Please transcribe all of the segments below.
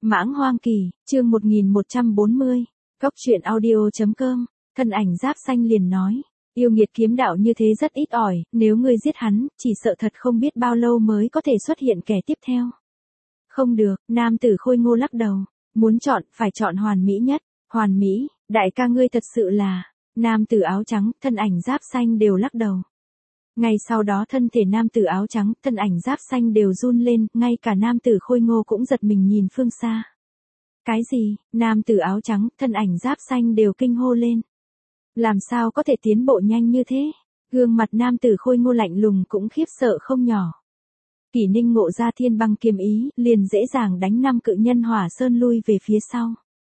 Mãng Hoang Kỳ, chương 1140. Cốc truyện audio.com. Thân ảnh giáp xanh liền nói. Yêu nghiệt kiếm đạo như thế rất ít ỏi, nếu ngươi giết hắn, chỉ sợ thật không biết bao lâu mới có thể xuất hiện kẻ tiếp theo. Không được, nam tử khôi ngô lắc đầu. Muốn chọn, phải chọn hoàn mỹ nhất. Hoàn mỹ, đại ca ngươi thật sự là. Nam tử áo trắng, thân ảnh giáp xanh đều lắc đầu. Ngay sau đó thân thể nam tử áo trắng, thân ảnh giáp xanh đều run lên, ngay cả nam tử khôi ngô cũng giật mình nhìn phương xa. Cái gì? Nam tử áo trắng, thân ảnh giáp xanh đều kinh hô lên. Làm sao có thể tiến bộ nhanh như thế? Gương mặt nam tử khôi ngô lạnh lùng cũng khiếp sợ không nhỏ. Kỷ Ninh ngộ ra thiên băng kiếm ý, liền dễ dàng đánh 5 cự nhân hỏa sơn lui về phía sau.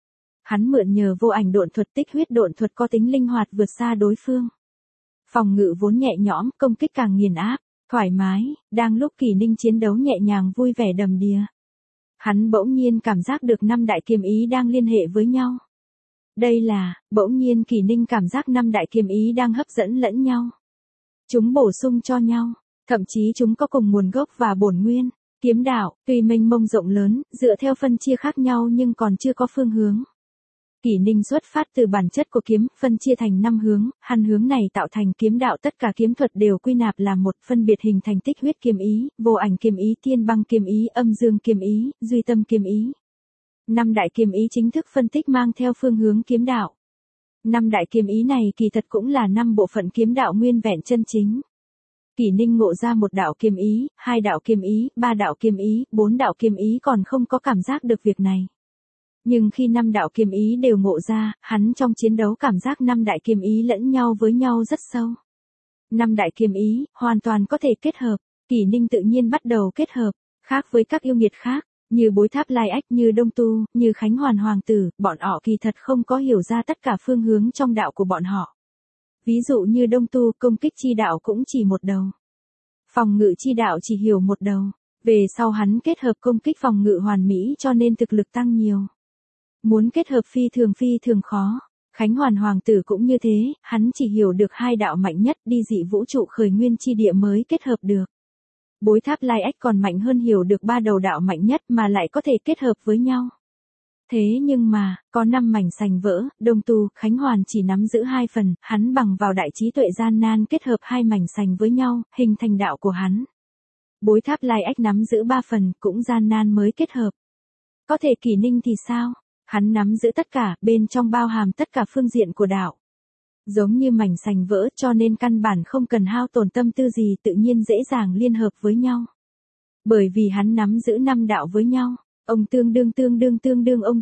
Hắn mượn nhờ vô ảnh độn thuật tích huyết độn thuật có tính linh hoạt vượt xa đối phương. Phòng ngự vốn nhẹ nhõm, công kích càng nghiền áp, thoải mái, đang lúc Kỷ Ninh chiến đấu nhẹ nhàng vui vẻ đầm đìa. Hắn bỗng nhiên cảm giác được 5 đại kiếm ý đang liên hệ với nhau. Đây là, bỗng nhiên Kỷ Ninh cảm giác 5 đại kiếm ý đang hấp dẫn lẫn nhau. Chúng bổ sung cho nhau, thậm chí chúng có cùng nguồn gốc và bổn nguyên. Kiếm đạo, tuy mênh mông rộng lớn, dựa theo phân chia khác nhau nhưng còn chưa có phương hướng. Kỷ Ninh xuất phát từ bản chất của kiếm, phân chia thành 5 hướng, hàn hướng này tạo thành kiếm đạo, tất cả kiếm thuật đều quy nạp là một, phân biệt hình thành tích huyết kiếm ý, vô ảnh kiếm ý, thiên băng kiếm ý, âm dương kiếm ý, duy tâm kiếm ý. 5 đại kiếm ý chính thức phân tích mang theo phương hướng kiếm đạo. 5 đại kiếm ý này kỳ thật cũng là 5 bộ phận kiếm đạo nguyên vẹn chân chính. Kỷ Ninh ngộ ra 1 đạo kiếm ý, 2 đạo kiếm ý, 3 đạo kiếm ý, 4 đạo kiếm ý còn không có cảm giác được việc này. Nhưng khi 5 đạo kiếm ý đều ngộ ra, hắn trong chiến đấu cảm giác 5 đại kiếm ý lẫn nhau với nhau rất sâu. 5 đại kiếm ý, hoàn toàn có thể kết hợp, Kỷ Ninh tự nhiên bắt đầu kết hợp, khác với các yêu nghiệt khác, như Bối Tháp Lai Ách, như Đông Tu, như Khánh Hoàn Hoàng Tử, bọn họ kỳ thật không có hiểu ra tất cả phương hướng trong đạo của bọn họ. Ví dụ như Đông Tu, công kích chi đạo cũng chỉ một đầu. Phòng ngự chi đạo chỉ hiểu một đầu, về sau hắn kết hợp công kích phòng ngự hoàn mỹ cho nên thực lực tăng nhiều. Muốn kết hợp phi thường khó. Khánh Hoàn Hoàng Tử cũng như thế, hắn chỉ hiểu được 2 đạo mạnh nhất, đi dị vũ trụ khởi nguyên chi địa mới kết hợp được. Bối Tháp Lai Ách còn mạnh hơn, hiểu được 3 đầu đạo mạnh nhất mà lại có thể kết hợp với nhau. Thế nhưng mà, có 5 mảnh sành vỡ, Đông Tu, Khánh Hoàn chỉ nắm giữ 2 phần, hắn bằng vào đại trí tuệ gian nan kết hợp 2 mảnh sành với nhau, hình thành đạo của hắn. Bối Tháp Lai Ách nắm giữ 3 phần, cũng gian nan mới kết hợp. Có thể Kỷ Ninh thì sao? Hắn nắm giữ tất cả, bên trong bao hàm tất cả phương diện của đạo. Giống như mảnh sành vỡ, cho nên căn bản không cần hao tổn tâm tư gì, tự nhiên dễ dàng liên hợp với nhau. Bởi vì hắn nắm giữ 5 đạo với nhau, ông tương đương, ông tương đương, ông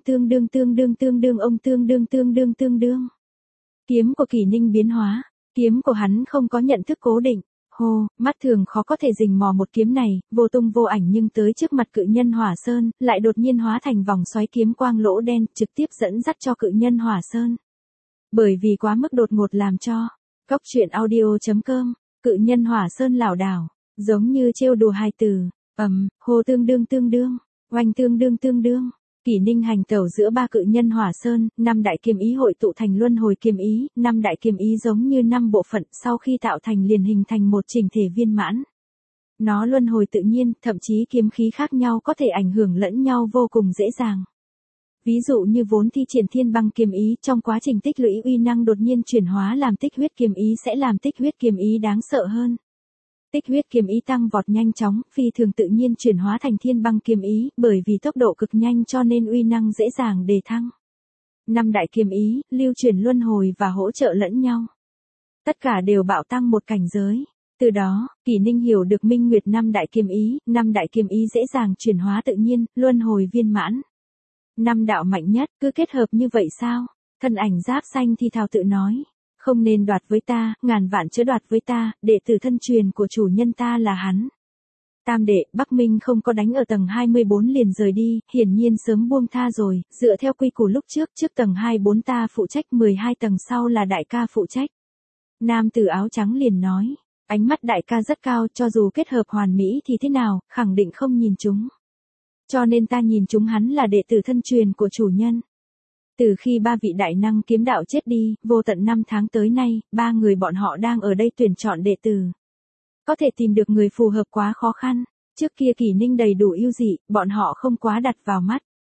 tương đương. Kiếm của Kỷ Ninh biến hóa, kiếm của hắn không có nhận thức cố định. Hô, mắt thường khó có thể rình mò một kiếm này, vô tung vô ảnh, nhưng tới trước mặt cự nhân hỏa sơn, lại đột nhiên hóa thành vòng xoáy kiếm quang lỗ đen, trực tiếp dẫn dắt cho cự nhân hỏa sơn. Bởi vì quá mức đột ngột làm cho, Cốc truyện audio.com, cự nhân hỏa sơn lảo đảo, giống như trêu đùa hài từ, hô tương đương, oanh tương đương. Kỷ Ninh hành tẩu giữa 3 cự nhân hỏa sơn, 5 đại kiếm ý hội tụ thành luân hồi kiếm ý, 5 đại kiếm ý giống như 5 bộ phận, sau khi tạo thành liền hình thành một chỉnh thể viên mãn. Nó luân hồi tự nhiên, thậm chí kiếm khí khác nhau có thể ảnh hưởng lẫn nhau vô cùng dễ dàng. Ví dụ như vốn thi triển thiên băng kiếm ý, trong quá trình tích lũy uy năng đột nhiên chuyển hóa làm tích huyết kiếm ý sẽ làm tích huyết kiếm ý đáng sợ hơn. Tích huyết kiếm ý tăng vọt nhanh chóng, phi thường tự nhiên chuyển hóa thành thiên băng kiếm ý, bởi vì tốc độ cực nhanh cho nên uy năng dễ dàng đề thăng. 5 đại kiếm ý, lưu chuyển luân hồi và hỗ trợ lẫn nhau. Tất cả đều bạo tăng một cảnh giới. Từ đó, Kỷ Ninh hiểu được minh nguyệt 5 đại kiếm ý, 5 đại kiếm ý dễ dàng chuyển hóa tự nhiên, luân hồi viên mãn. 5 đạo mạnh nhất, cứ kết hợp như vậy sao? Thân ảnh giáp xanh thì thào tự nói. Không nên đoạt với ta, ngàn vạn chớ đoạt với ta, đệ tử thân truyền của chủ nhân ta là hắn. Tam đệ, Bắc Minh không có đánh ở tầng 24 liền rời đi, hiển nhiên sớm buông tha rồi, dựa theo quy củ lúc trước tầng 24 ta phụ trách, 12 tầng sau là đại ca phụ trách. Nam tử áo trắng liền nói, ánh mắt đại ca rất cao, cho dù kết hợp hoàn mỹ thì thế nào, khẳng định không nhìn chúng. Cho nên ta nhìn chúng hắn là đệ tử thân truyền của chủ nhân. Từ khi 3 vị đại năng kiếm đạo chết đi, vô tận 5 tháng tới nay, 3 người bọn họ đang ở đây tuyển chọn đệ tử. Có thể tìm được người phù hợp quá khó khăn, trước kia Kỷ Ninh đầy đủ ưu dị, bọn họ không quá đặt vào mắt.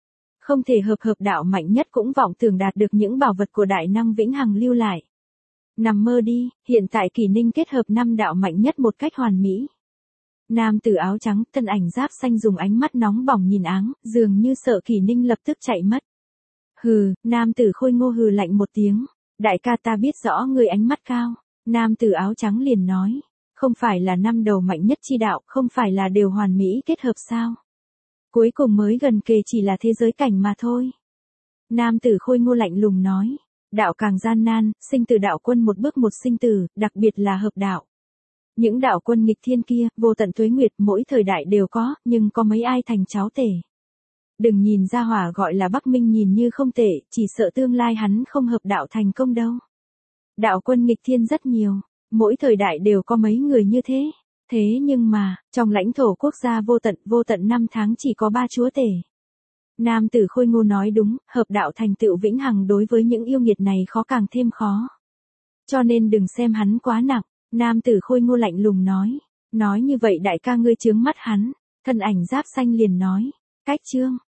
Không thể hợp đạo mạnh nhất cũng vọng tưởng đạt được những bảo vật của đại năng vĩnh hằng lưu lại. Nằm mơ đi, hiện tại Kỷ Ninh kết hợp 5 đạo mạnh nhất một cách hoàn mỹ. Nam tử áo trắng, thân ảnh giáp xanh dùng ánh mắt nóng bỏng nhìn áng, dường như sợ Kỷ Ninh lập tức chạy mất. Hừ, nam tử khôi ngô hừ lạnh một tiếng. Đại ca ta biết rõ người ánh mắt cao. Nam tử áo trắng liền nói. Không phải là 5 đầu mạnh nhất chi đạo, không phải là đều hoàn mỹ kết hợp sao? Cuối cùng mới gần kề chỉ là thế giới cảnh mà thôi. Nam tử khôi ngô lạnh lùng nói. Đạo càng gian nan, sinh tử đạo quân một bước một sinh tử, đặc biệt là hợp đạo. Những đạo quân nghịch thiên kia, vô tận tuế nguyệt mỗi thời đại đều có, nhưng có mấy ai thành cháu tể. Đừng nhìn ra hỏa gọi là Bắc Minh nhìn như không tệ, chỉ sợ tương lai hắn không hợp đạo thành công đâu. Đạo quân nghịch thiên rất nhiều, mỗi thời đại đều có mấy người như thế. Thế nhưng mà, trong lãnh thổ quốc gia vô tận năm tháng chỉ có 3 chúa tể. Nam tử khôi ngô nói đúng, hợp đạo thành tựu vĩnh hằng đối với những yêu nghiệt này khó càng thêm khó. Cho nên đừng xem hắn quá nặng, nam tử khôi ngô lạnh lùng nói. Nói như vậy đại ca ngươi chướng mắt hắn, thân ảnh giáp xanh liền nói. Cách chương.